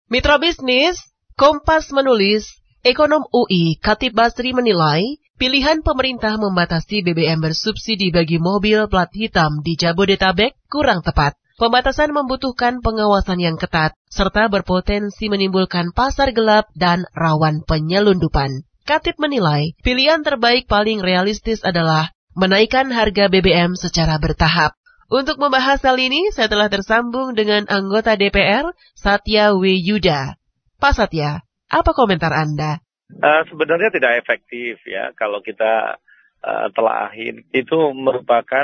Mitra bisnis, Kompas menulis, ekonom UI Khatib Basri menilai, pilihan pemerintah membatasi BBM bersubsidi bagi mobil plat hitam di Jabodetabek kurang tepat. Pembatasan membutuhkan pengawasan yang ketat, serta berpotensi menimbulkan pasar gelap dan rawan penyelundupan. Khatib menilai, pilihan terbaik paling realistis adalah menaikkan harga BBM secara bertahap. Untuk membahas hal ini, saya telah tersambung dengan anggota DPR, Satya W. Yuda. Pak Satya, apa komentar Anda? Sebenarnya tidak efektif ya kalau kita telaahin. Itu merupakan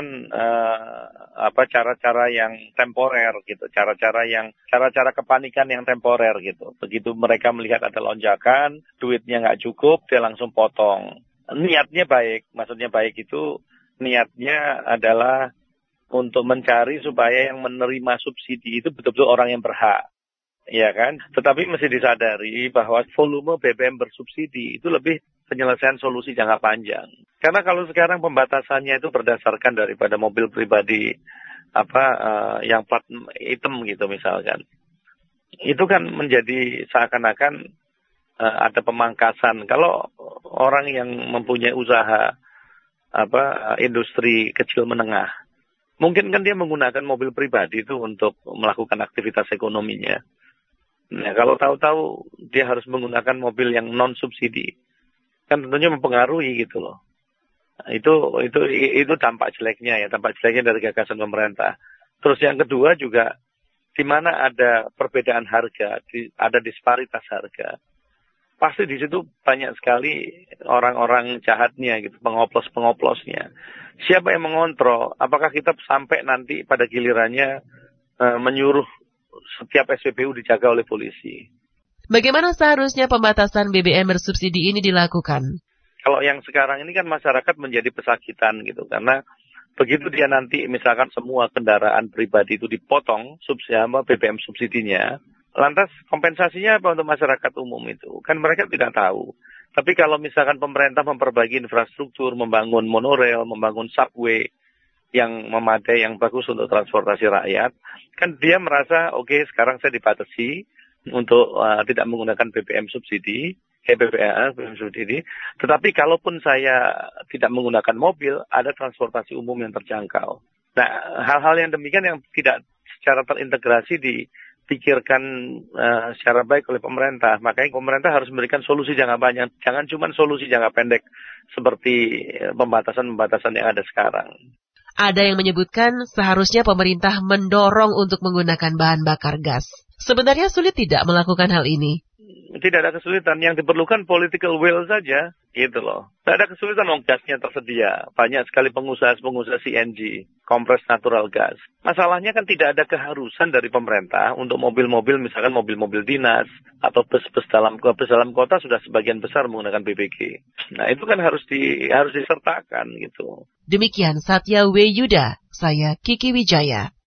cara-cara yang temporer gitu, cara-cara kepanikan yang temporer gitu. Begitu mereka melihat ada lonjakan, duitnya nggak cukup, dia langsung potong. Niatnya baik, maksudnya baik itu niatnya adalah untuk mencari supaya yang menerima subsidi itu betul-betul orang yang berhak. Ya kan? Tetapi mesti disadari bahwa volume BBM bersubsidi itu lebih penyelesaian solusi jangka panjang. Karena kalau sekarang pembatasannya itu berdasarkan daripada mobil pribadi yang plat hitam gitu misalkan. Itu kan menjadi seakan-akan ada pemangkasan. Kalau orang yang mempunyai usaha industri kecil menengah, mungkin kan dia menggunakan mobil pribadi itu untuk melakukan aktivitas ekonominya. Nah, kalau tahu-tahu dia harus menggunakan mobil yang non-subsidi, kan tentunya mempengaruhi gitu loh. Nah, itu dampak jeleknya dari gagasan pemerintah. Terus yang kedua juga, di mana ada perbedaan harga, ada disparitas harga, pasti di situ banyak sekali orang-orang jahatnya gitu, pengoplos-pengoplosnya. Siapa yang mengontrol? Apakah kita sampai nanti pada gilirannya menyuruh setiap SPBU dijaga oleh polisi? Bagaimana seharusnya pembatasan BBM bersubsidi ini dilakukan? Kalau yang sekarang ini kan masyarakat menjadi pesakitan gitu, karena begitu dia nanti misalkan semua kendaraan pribadi itu dipotong BBM subsidinya, lantas kompensasinya apa untuk masyarakat umum itu? Kan mereka tidak tahu. Tapi kalau misalkan pemerintah memperbaiki infrastruktur, membangun monorail, membangun subway yang memadai, yang bagus untuk transportasi rakyat, kan dia merasa, oke, sekarang saya dibatasi untuk tidak menggunakan BBM subsidi, BBM subsidi. Tetapi kalaupun saya tidak menggunakan mobil, ada transportasi umum yang terjangkau. Nah, hal-hal yang demikian yang tidak secara terintegrasi dipikirkan secara baik oleh pemerintah. Makanya pemerintah harus memberikan solusi jangka panjang. Jangan cuma solusi jangka pendek seperti pembatasan-pembatasan yang ada sekarang. Ada yang menyebutkan seharusnya pemerintah mendorong untuk menggunakan bahan bakar gas. Sebenarnya sulit tidak melakukan hal ini? Tidak ada kesulitan. Yang diperlukan political will saja, gitu loh. Tidak ada kesulitan, gasnya tersedia. Banyak sekali pengusaha pengusaha CNG, kompres natural gas. Masalahnya kan tidak ada keharusan dari pemerintah untuk mobil-mobil, misalkan mobil-mobil dinas atau bus-bus dalam kota sudah sebagian besar menggunakan BBG. Nah, itu kan harus disertakan gitu. Demikian Satya W. Yuda, saya Kiki Wijaya.